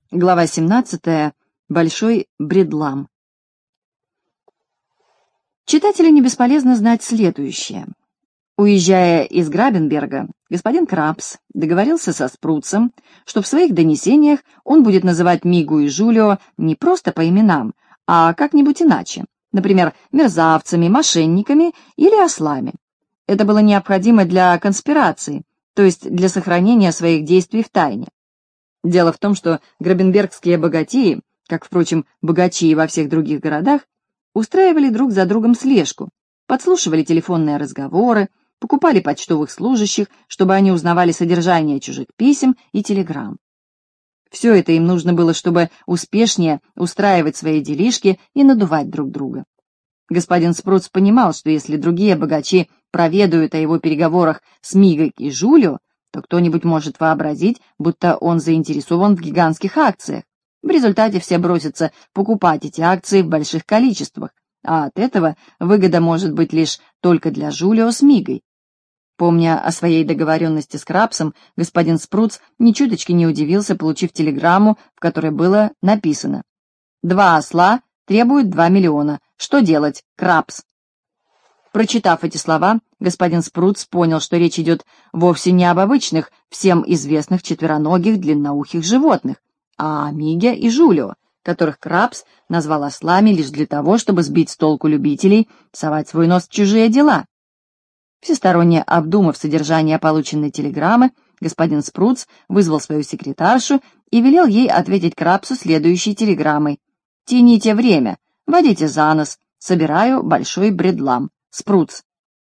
Глава 17. Большой бредлам. Читателю не бесполезно знать следующее. Уезжая из Грабенберга, господин Крабс договорился со Спруцем, что в своих донесениях он будет называть Мигу и Жулио не просто по именам, а как-нибудь иначе, например, мерзавцами, мошенниками или ослами. Это было необходимо для конспирации, то есть для сохранения своих действий в тайне. Дело в том, что грабенбергские богатеи, как, впрочем, богачи и во всех других городах, устраивали друг за другом слежку, подслушивали телефонные разговоры, покупали почтовых служащих, чтобы они узнавали содержание чужих писем и телеграмм. Все это им нужно было, чтобы успешнее устраивать свои делишки и надувать друг друга. Господин Спруц понимал, что если другие богачи проведают о его переговорах с Мигой и Жулио, то кто-нибудь может вообразить, будто он заинтересован в гигантских акциях. В результате все бросятся покупать эти акции в больших количествах, а от этого выгода может быть лишь только для Жулио с Мигой. Помня о своей договоренности с Крабсом, господин Спруц ни чуточки не удивился, получив телеграмму, в которой было написано: «Два осла требуют 2 миллиона. Что делать, Крабс?» Прочитав эти слова, господин Спруц понял, что речь идет вовсе не об обычных, всем известных четвероногих длинноухих животных, а о Миге и Жулио, которых Крабс назвал ослами лишь для того, чтобы сбить с толку любителей совать свой нос в чужие дела. Всесторонне обдумав содержание полученной телеграммы, господин Спруц вызвал свою секретаршу и велел ей ответить Крабсу следующей телеграммой: «Тяните время, водите за нос, собираю большой бредлам. Спруц».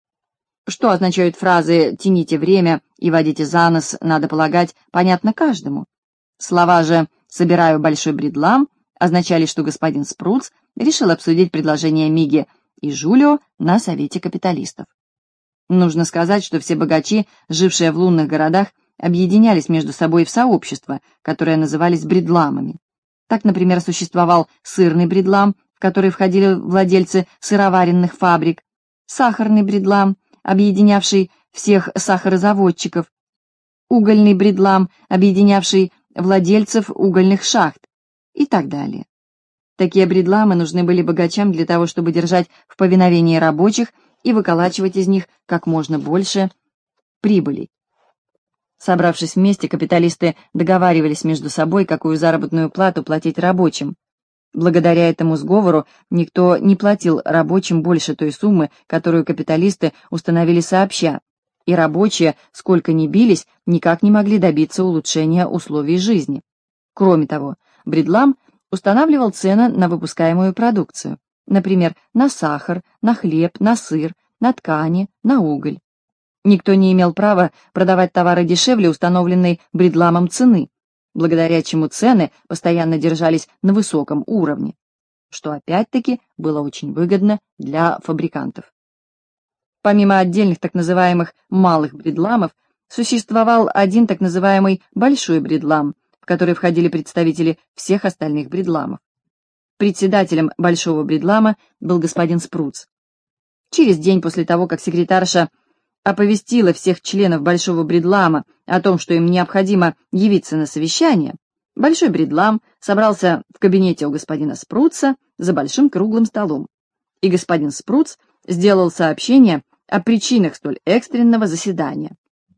Что означают фразы «тяните время» и «водите за нос», надо полагать, понятно каждому. Слова же «собираю большой бредлам» означали, что господин Спруц решил обсудить предложение Миги и Жулио на совете капиталистов. Нужно сказать, что все богачи, жившие в лунных городах, объединялись между собой в сообщества, которые назывались бредламами. Так, например, существовал сырный бредлам, в который входили владельцы сыроваренных фабрик, сахарный бредлам, объединявший всех сахарозаводчиков, угольный бредлам, объединявший владельцев угольных шахт и так далее. Такие бредламы нужны были богачам для того, чтобы держать в повиновении рабочих и выколачивать из них как можно больше прибыли. Собравшись вместе, капиталисты договаривались между собой, какую заработную плату платить рабочим. Благодаря этому сговору никто не платил рабочим больше той суммы, которую капиталисты установили сообща, и рабочие, сколько ни бились, никак не могли добиться улучшения условий жизни. Кроме того, бредлам устанавливал цены на выпускаемую продукцию, например, на сахар, на хлеб, на сыр, на ткани, на уголь. Никто не имел права продавать товары дешевле установленной бредламом цены, благодаря чему цены постоянно держались на высоком уровне, что опять-таки было очень выгодно для фабрикантов. Помимо отдельных так называемых малых бредламов, существовал один так называемый большой бредлам, в который входили представители всех остальных бредламов. Председателем большого бредлама был господин Спруц. Через день после того, как секретарша оповестила всех членов большого бредлама о том, что им необходимо явиться на совещание, большой бредлам собрался в кабинете у господина Спруца за большим круглым столом, и господин Спруц сделал сообщение о причинах столь экстренного заседания.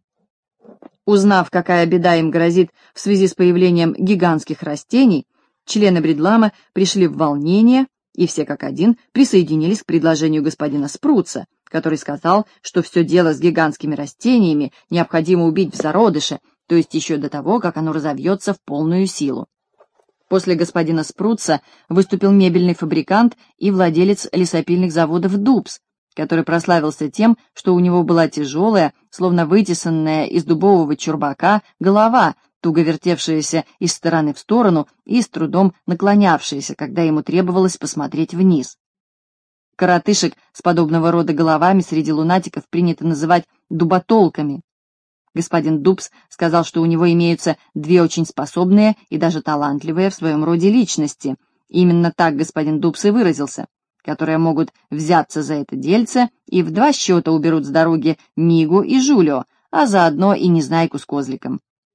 Узнав, какая беда им грозит в связи с появлением гигантских растений, члены бредлама пришли в волнение и все как один присоединились к предложению господина Спруца, который сказал, что все дело с гигантскими растениями необходимо убить в зародыше, то есть еще до того, как оно разовьется в полную силу. После господина Спруца выступил мебельный фабрикант и владелец лесопильных заводов Дубс, который прославился тем, что у него была тяжелая, словно вытесанная из дубового чурбака, голова, туго вертевшаяся из стороны в сторону и с трудом наклонявшаяся, когда ему требовалось посмотреть вниз. Коротышек с подобного рода головами среди лунатиков принято называть дуботолками. Господин Дубс сказал, что у него имеются две очень способные и даже талантливые в своем роде личности. Именно так господин Дубс и выразился, которые могут взяться за это дельце и в 2 счета уберут с дороги Мигу и Жулио, а заодно и Незнайку с козликом.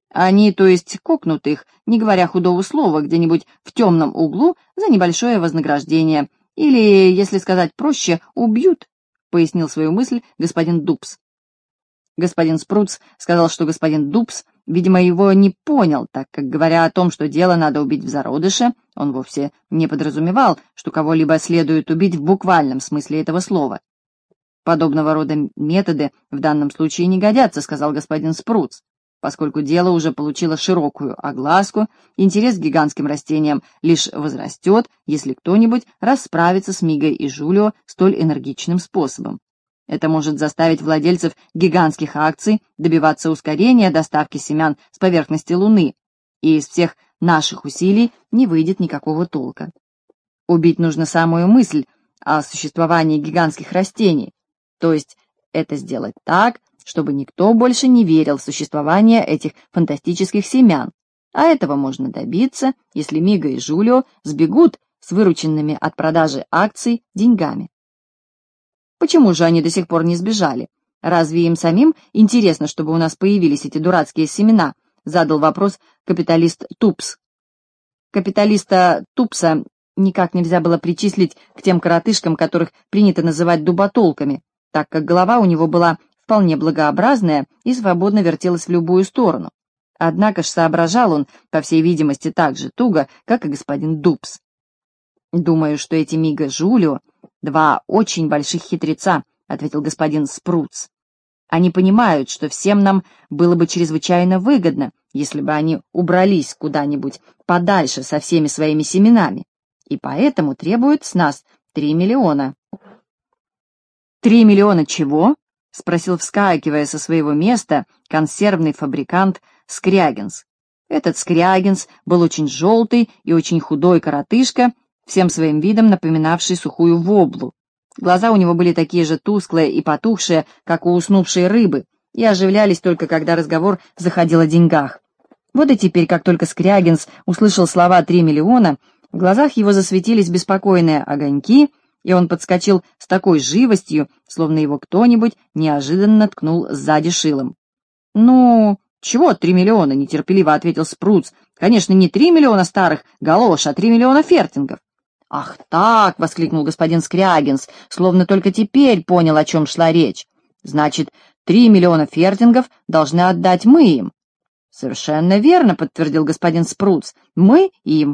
Они, то есть, кокнут их, не говоря худого слова, где-нибудь в темном углу за небольшое вознаграждение. Или, если сказать проще, убьют, — пояснил свою мысль господин Дубс. Господин Спруц сказал, что господин Дубс, видимо, его не понял, так как, говоря о том, что дело надо убить в зародыше, он вовсе не подразумевал, что кого-либо следует убить в буквальном смысле этого слова. «Подобного рода методы в данном случае не годятся», — сказал господин Спруц, поскольку дело уже получило широкую огласку, интерес к гигантским растениям лишь возрастет, если кто-нибудь расправится с Мигой и Жулио столь энергичным способом. Это может заставить владельцев гигантских акций добиваться ускорения доставки семян с поверхности Луны, и из всех наших усилий не выйдет никакого толка. Убить нужно самую мысль о существовании гигантских растений, то есть это сделать так, чтобы никто больше не верил в существование этих фантастических семян, а этого можно добиться, если Мига и Жулио сбегут с вырученными от продажи акций деньгами. Почему же они до сих пор не сбежали? Разве им самим интересно, чтобы у нас появились эти дурацкие семена? Задал вопрос капиталист Тупс. Капиталиста Тупса никак нельзя было причислить к тем коротышкам, которых принято называть дуботолками, так как голова у него была вполне благообразная и свободно вертелась в любую сторону. Однако ж соображал он, по всей видимости, так же туго, как и господин Дубс. «Думаю, что эти Мига Жулио — два очень больших хитреца», — ответил господин Спруц. «Они понимают, что всем нам было бы чрезвычайно выгодно, если бы они убрались куда-нибудь подальше со всеми своими семенами, и поэтому требуют с нас 3 миллиона». «3 миллиона чего?» — спросил, вскакивая со своего места, консервный фабрикант Скрягинс. Этот Скрягинс был очень желтый и очень худой коротышка, всем своим видом напоминавший сухую воблу. Глаза у него были такие же тусклые и потухшие, как у уснувшей рыбы, и оживлялись только когда разговор заходил о деньгах. Вот и теперь, как только Скрягинс услышал слова 3 миллиона, в глазах его засветились беспокойные огоньки, и он подскочил с такой живостью, словно его кто-нибудь неожиданно ткнул сзади шилом. «Ну, чего 3 миллиона?» — нетерпеливо ответил Спруц. «Конечно, не 3 миллиона старых галош, а 3 миллиона фертингов». «Ах так!» — воскликнул господин Скрягинс, словно только теперь понял, о чем шла речь. «Значит, 3 миллиона фертингов должны отдать мы им». «Совершенно верно», — подтвердил господин Спруц. «Мы им».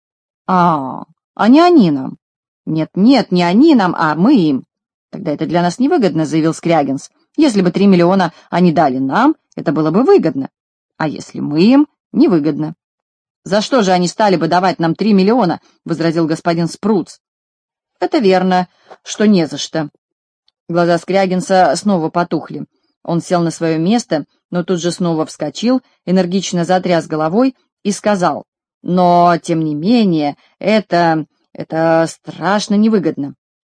А не они нам». «Нет, не они нам, а мы им». «Тогда это для нас невыгодно», — заявил Скрягинс. «Если бы 3 миллиона они дали нам, это было бы выгодно. А если мы им, невыгодно». «За что же они стали бы давать нам 3 миллиона?» — возразил господин Спруц. «Это верно, что не за что». Глаза Скрягинса снова потухли. Он сел на свое место, но тут же снова вскочил, энергично затряс головой и сказал: «Но, тем не менее, это страшно невыгодно».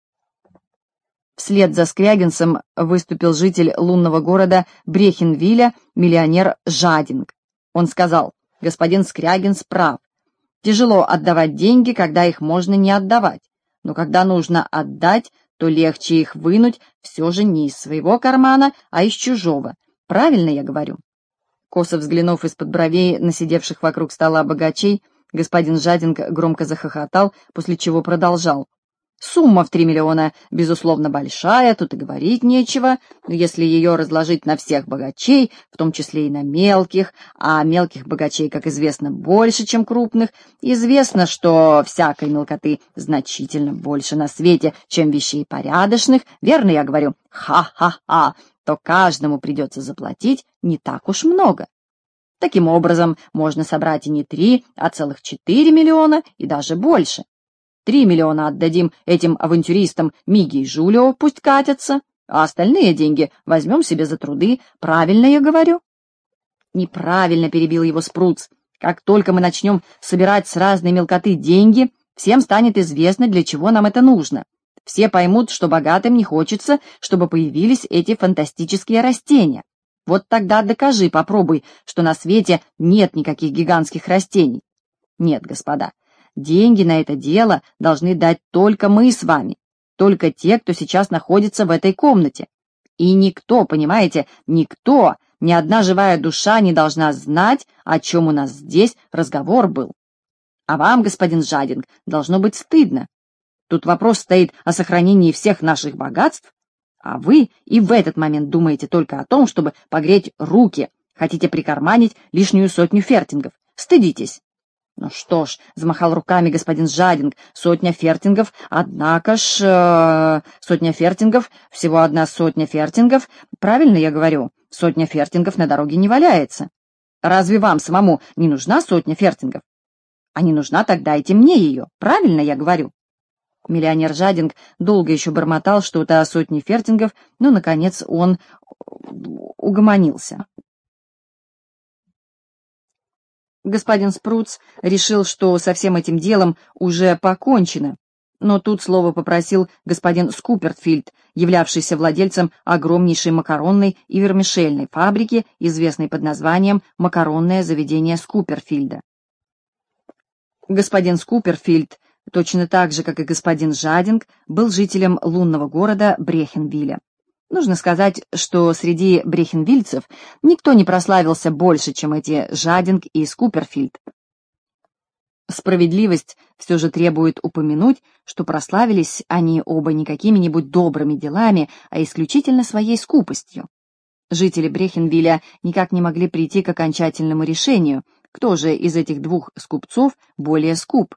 Вслед за Скрягинсом выступил житель лунного города Брехенвилля, миллионер Жадинг. Он сказал: «Господин Скрягинс прав. Тяжело отдавать деньги, когда их можно не отдавать, но когда нужно отдать, то легче их вынуть все же не из своего кармана, а из чужого. Правильно я говорю?» Косо взглянув из-под бровей на сидевших вокруг стола богачей, господин Жадинг громко захохотал, после чего продолжал: «Сумма в 3 миллиона, безусловно, большая, тут и говорить нечего, но если ее разложить на всех богачей, в том числе и на мелких, а мелких богачей, как известно, больше, чем крупных, известно, что всякой мелкоты значительно больше на свете, чем вещей порядочных, верно я говорю, ха-ха-ха, то каждому придется заплатить не так уж много. Таким образом, можно собрать и не 3, а целых 4 миллиона и даже больше. 3 миллиона отдадим этим авантюристам Миге и Жулио, пусть катятся, а остальные деньги возьмем себе за труды. Правильно я говорю?» «Неправильно», — перебил его Спруц. «Как только мы начнем собирать с разной мелкоты деньги, всем станет известно, для чего нам это нужно. Все поймут, что богатым не хочется, чтобы появились эти фантастические растения. Вот тогда докажи, попробуй, что на свете нет никаких гигантских растений. Нет, господа, деньги на это дело должны дать только мы с вами, только те, кто сейчас находится в этой комнате. И никто, понимаете, никто ни одна живая душа не должна знать, о чем у нас здесь разговор был. А вам, господин Жадинг, должно быть стыдно. Тут вопрос стоит о сохранении всех наших богатств, а вы и в этот момент думаете только о том, чтобы погреть руки, хотите прикарманить лишнюю 100 фертингов. Стыдитесь. Ну что ж, замахал руками господин Жадинг, 100 фертингов, однако ж... 100 фертингов, всего 100 фертингов. Правильно я говорю, 100 фертингов на дороге не валяется. Разве вам самому не нужна 100 фертингов? А не нужна, тогда дайте мне ее. Правильно я говорю? Миллионер Жадинг долго еще бормотал что-то о 100 фертингов, но, наконец, он угомонился. Господин Спруц решил, что со всем этим делом уже покончено, но тут слово попросил господин Скуперфильд, являвшийся владельцем огромнейшей макаронной и вермишельной фабрики, известной под названием «Макаронное заведение Скуперфильда». Господин Скуперфильд, точно так же, как и господин Жадинг, был жителем лунного города Брехенвилля. Нужно сказать, что среди брехенвильцев никто не прославился больше, чем эти Жадинг и Скуперфильд. Справедливость все же требует упомянуть, что прославились они оба не какими-нибудь добрыми делами, а исключительно своей скупостью. Жители Брехенвилля никак не могли прийти к окончательному решению, кто же из этих двух скупцов более скуп.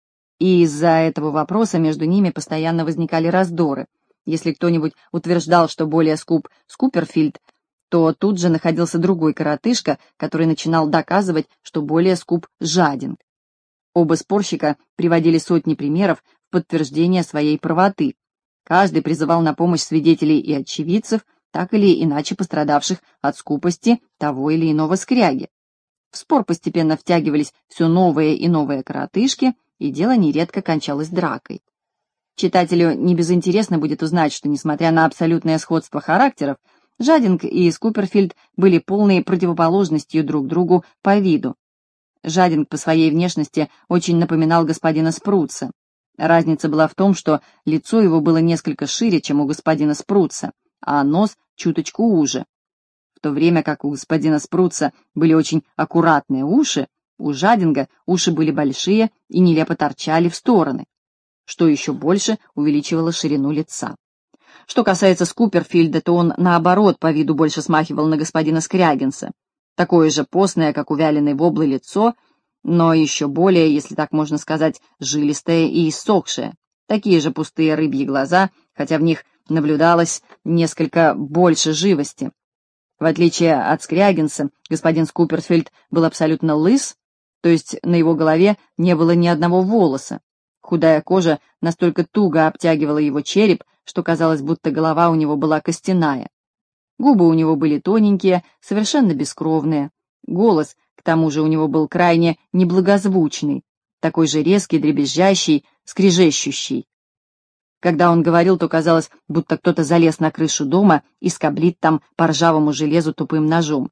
И из-за этого вопроса между ними постоянно возникали раздоры. Если кто-нибудь утверждал, что более скуп Скуперфильд, то тут же находился другой коротышка, который начинал доказывать, что более скуп Жадинг. Оба спорщика приводили сотни примеров в подтверждение своей правоты. Каждый призывал на помощь свидетелей и очевидцев, так или иначе пострадавших от скупости того или иного скряги. В спор постепенно втягивались все новые и новые коротышки, и дело нередко кончалось дракой. Читателю не безинтересно будет узнать, что, несмотря на абсолютное сходство характеров, Жадинг и Скуперфильд были полной противоположностью друг другу по виду. Жадинг по своей внешности очень напоминал господина Спруца. Разница была в том, что лицо его было несколько шире, чем у господина Спруца, а нос чуточку уже. В то время как у господина Спруца были очень аккуратные уши, у Жадинга уши были большие и нелепо торчали в стороны, что еще больше увеличивало ширину лица. Что касается Скуперфильда, то он, наоборот, по виду больше смахивал на господина Скрягинса. Такое же постное, как у вяленой воблы, лицо, но еще более, если так можно сказать, жилистое и иссохшее. Такие же пустые рыбьи глаза, хотя в них наблюдалось несколько больше живости. В отличие от Скрягинса, господин Скуперфильд был абсолютно лыс, то есть на его голове не было ни одного волоса. Худая кожа настолько туго обтягивала его череп, что казалось, будто голова у него была костяная. Губы у него были тоненькие, совершенно бескровные. Голос, к тому же, у него был крайне неблагозвучный, такой же резкий, дребезжащий, скрежещущий. Когда он говорил, то казалось, будто кто-то залез на крышу дома и скоблит там по ржавому железу тупым ножом.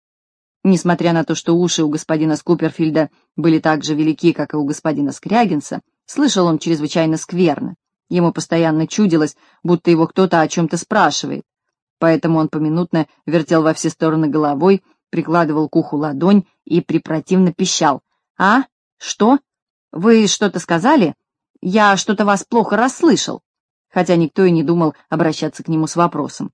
Несмотря на то, что уши у господина Скуперфильда были так же велики, как и у господина Скрягинса, слышал он чрезвычайно скверно. Ему постоянно чудилось, будто его кто-то о чем-то спрашивает. Поэтому он поминутно вертел во все стороны головой, прикладывал к уху ладонь и препротивно пищал. «А? Что? Вы что-то сказали? Я что-то вас плохо расслышал», хотя никто и не думал обращаться к нему с вопросом.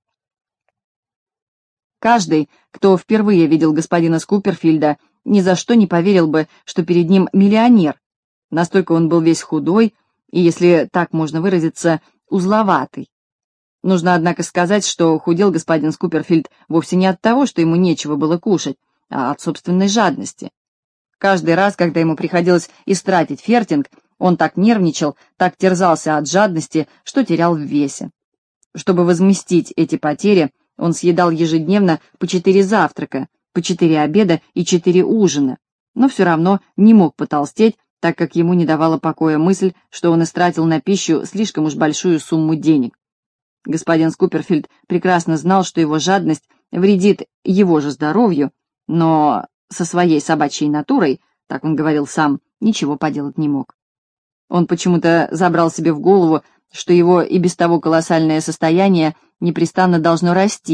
Каждый, кто впервые видел господина Скуперфильда, ни за что не поверил бы, что перед ним миллионер. Настолько он был весь худой и, если так можно выразиться, узловатый. Нужно, однако, сказать, что худел господин Скуперфильд вовсе не от того, что ему нечего было кушать, а от собственной жадности. Каждый раз, когда ему приходилось истратить фертинг, он так нервничал, так терзался от жадности, что терял в весе. Чтобы возместить эти потери, он съедал ежедневно по 4 завтрака, по 4 обеда и 4 ужина, но все равно не мог потолстеть, так как ему не давала покоя мысль, что он истратил на пищу слишком уж большую сумму денег. Господин Скуперфильд прекрасно знал, что его жадность вредит его же здоровью, но со своей собачьей натурой, так он говорил сам, ничего поделать не мог. Он почему-то забрал себе в голову, что его и без того колоссальное состояние непрестанно должно расти,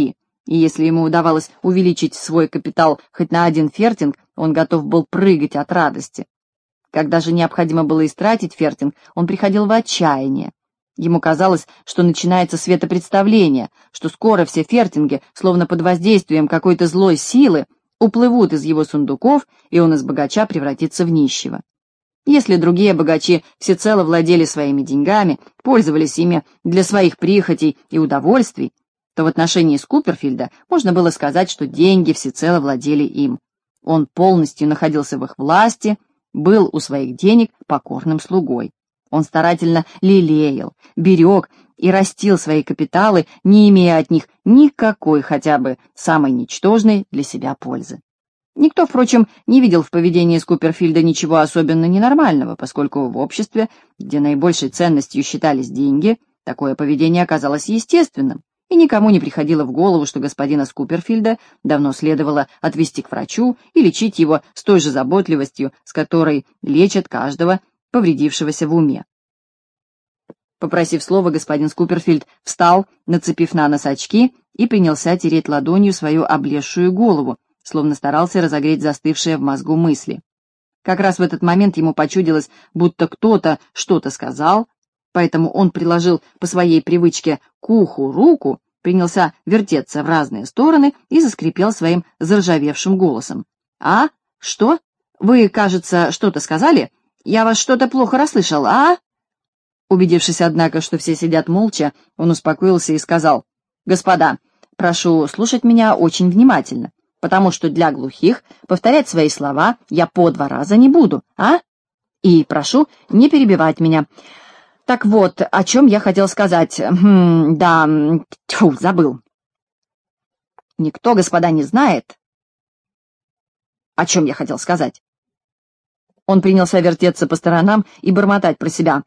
И если ему удавалось увеличить свой капитал хоть на 1 фертинг, он готов был прыгать от радости. Когда же необходимо было истратить фертинг, он приходил в отчаяние. Ему казалось, что начинается светопредставление, что скоро все фертинги, словно под воздействием какой-то злой силы, уплывут из его сундуков, и он из богача превратится в нищего. Если другие богачи всецело владели своими деньгами, пользовались ими для своих прихотей и удовольствий, то в отношении Скуперфильда можно было сказать, что деньги всецело владели им. Он полностью находился в их власти, был у своих денег покорным слугой. Он старательно лелеял, берег и растил свои капиталы, не имея от них никакой, хотя бы самой ничтожной для себя пользы. Никто, впрочем, не видел в поведении Скуперфильда ничего особенно ненормального, поскольку в обществе, где наибольшей ценностью считались деньги, такое поведение оказалось естественным, и никому не приходило в голову, что господина Скуперфильда давно следовало отвезти к врачу и лечить его с той же заботливостью, с которой лечат каждого повредившегося в уме. Попросив слова, господин Скуперфильд встал, нацепив на нос очки, и принялся тереть ладонью свою облезшую голову, словно старался разогреть застывшие в мозгу мысли. Как раз в этот момент ему почудилось, будто кто-то что-то сказал, поэтому он приложил по своей привычке к уху руку, принялся вертеться в разные стороны и заскрипел своим заржавевшим голосом. «А? Что? Вы, кажется, что-то сказали? Я вас что-то плохо расслышал, а?» Убедившись, однако, что все сидят молча, он успокоился и сказал: «Господа, прошу слушать меня очень внимательно, потому что для глухих повторять свои слова я по 2 раза не буду, а? И прошу не перебивать меня. Так вот, о чем я хотел сказать. Забыл. Никто, господа, не знает, о чем я хотел сказать». Он принялся вертеться по сторонам и бормотать про себя.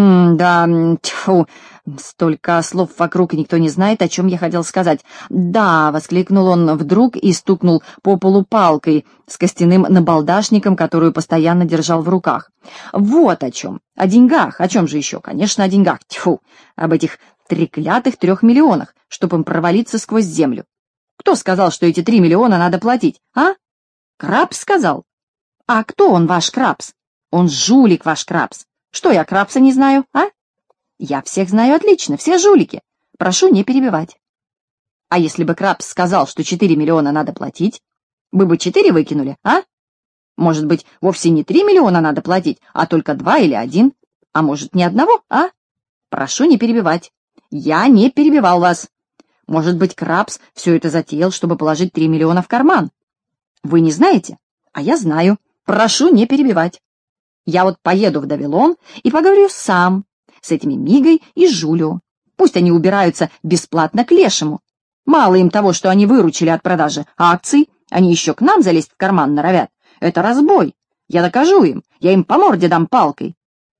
Столько слов вокруг, и никто не знает, о чем я хотел сказать. «Да», — воскликнул он вдруг и стукнул по полу палкой с костяным набалдашником, которую постоянно держал в руках. «Вот о чем. О деньгах. О чем же еще? Конечно, о деньгах. Об этих треклятых 3 миллионах, чтобы им провалиться сквозь землю. Кто сказал, что эти 3 миллиона надо платить, а? Крабс сказал? А кто он, ваш Крабс? Он жулик, ваш Крабс. Что, я Крабса не знаю, а? Я всех знаю отлично, все жулики. Прошу не перебивать. А если бы Крабс сказал, что 4 миллиона надо платить, вы бы 4 выкинули, а? Может быть, вовсе не 3 миллиона надо платить, а только 2 или 1, а может, ни одного, а? Прошу не перебивать. Я не перебивал вас. Может быть, Крабс все это затеял, чтобы положить 3 миллиона в карман. Вы не знаете, а я знаю. Прошу не перебивать. Я вот поеду в Давилон и поговорю сам с этими Мигой и Жулио. Пусть они убираются бесплатно к лешему. Мало им того, что они выручили от продажи акций, они еще к нам залезть в карман норовят. Это разбой. Я докажу им, я им по морде дам палкой».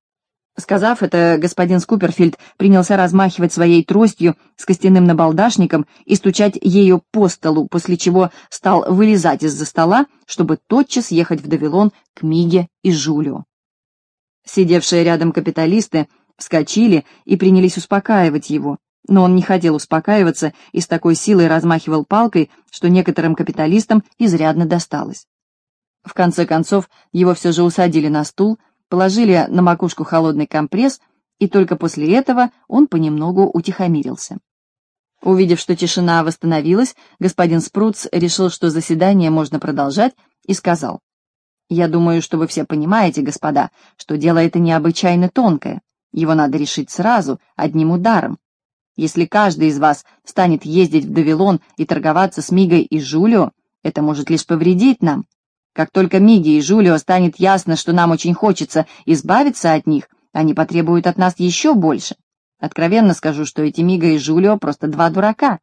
Сказав это, господин Скуперфильд принялся размахивать своей тростью с костяным набалдашником и стучать ею по столу, после чего стал вылезать из-за стола, чтобы тотчас ехать в Давилон к Миге и Жулио. Сидевшие рядом капиталисты вскочили и принялись успокаивать его, но он не хотел успокаиваться и с такой силой размахивал палкой, что некоторым капиталистам изрядно досталось. В конце концов, его все же усадили на стул, положили на макушку холодный компресс, и только после этого он понемногу утихомирился. Увидев, что тишина восстановилась, господин Спруц решил, что заседание можно продолжать, и сказал: «Я думаю, что вы все понимаете, господа, что дело это необычайно тонкое. Его надо решить сразу, одним ударом. Если каждый из вас станет ездить в Давилон и торговаться с Мигой и Жулио, это может лишь повредить нам. Как только Миге и Жулио станет ясно, что нам очень хочется избавиться от них, они потребуют от нас еще больше. Откровенно скажу, что эти Мига и Жулио просто 2 дурака,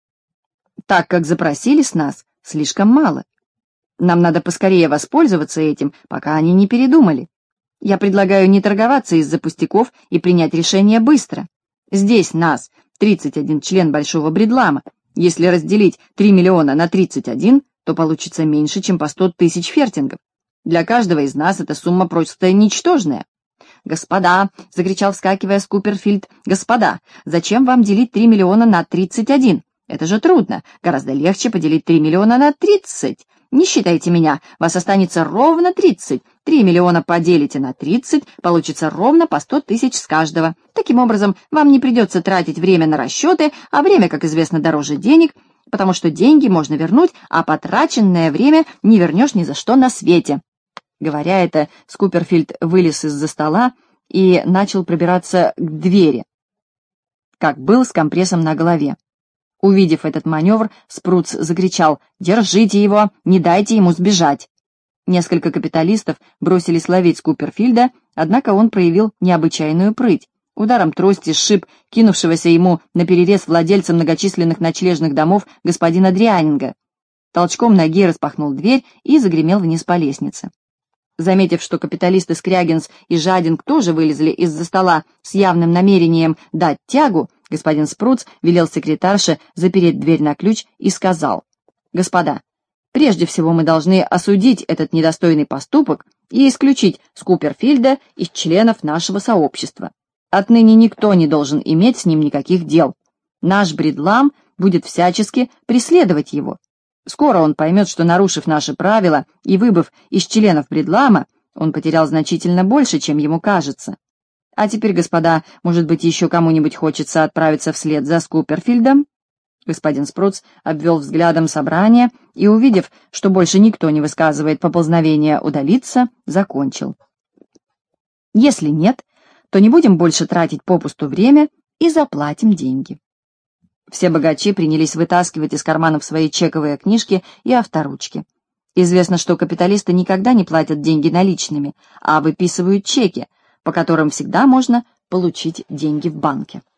так как запросили с нас слишком мало. Нам надо поскорее воспользоваться этим, пока они не передумали. Я предлагаю не торговаться из-за пустяков и принять решение быстро. Здесь нас 31 член Большого Бредлама. Если разделить 3 миллиона на 31, то получится меньше, чем по 100 тысяч фертингов. Для каждого из нас эта сумма просто ничтожная. «Господа!» — закричал, вскакивая Скуперфильд. «Господа, зачем вам делить 3 миллиона на 31? Это же трудно. Гораздо легче поделить 3 миллиона на 30. Не считайте меня, вас останется ровно 30. 3 миллиона поделите на 30, получится ровно по 100 тысяч с каждого. Таким образом, вам не придется тратить время на расчеты, а время, как известно, дороже денег, потому что деньги можно вернуть, а потраченное время не вернешь ни за что на свете. Говоря это, Скуперфильд вылез из-за стола и начал пробираться к двери, как был с компрессом на голове. Увидев этот маневр, Спруц закричал: «Держите его, не дайте ему сбежать!» Несколько капиталистов бросились ловить Скуперфильда, однако он проявил необычайную прыть. Ударом трости сшиб кинувшегося ему наперерез владельца многочисленных ночлежных домов господина Дрианинга. Толчком ноги распахнул дверь и загремел вниз по лестнице. Заметив, что капиталисты Скрягинс и Жадинг тоже вылезли из-за стола с явным намерением дать тягу, господин Спруц велел секретарше запереть дверь на ключ и сказал: «Господа, прежде всего мы должны осудить этот недостойный поступок и исключить Скуперфильда из членов нашего сообщества. Отныне никто не должен иметь с ним никаких дел. Наш Бридлам будет всячески преследовать его. Скоро он поймет, что, нарушив наши правила и выбыв из членов Бридлама, он потерял значительно больше, чем ему кажется. А теперь, господа, может быть, еще кому-нибудь хочется отправиться вслед за Скуперфильдом?» Господин Спруц обвел взглядом собрание и, увидев, что больше никто не высказывает поползновения удалиться, закончил: «Если нет, то не будем больше тратить попусту время и заплатим деньги». Все богачи принялись вытаскивать из карманов свои чековые книжки и авторучки. Известно, что капиталисты никогда не платят деньги наличными, а выписывают чеки, по которым всегда можно получить деньги в банке.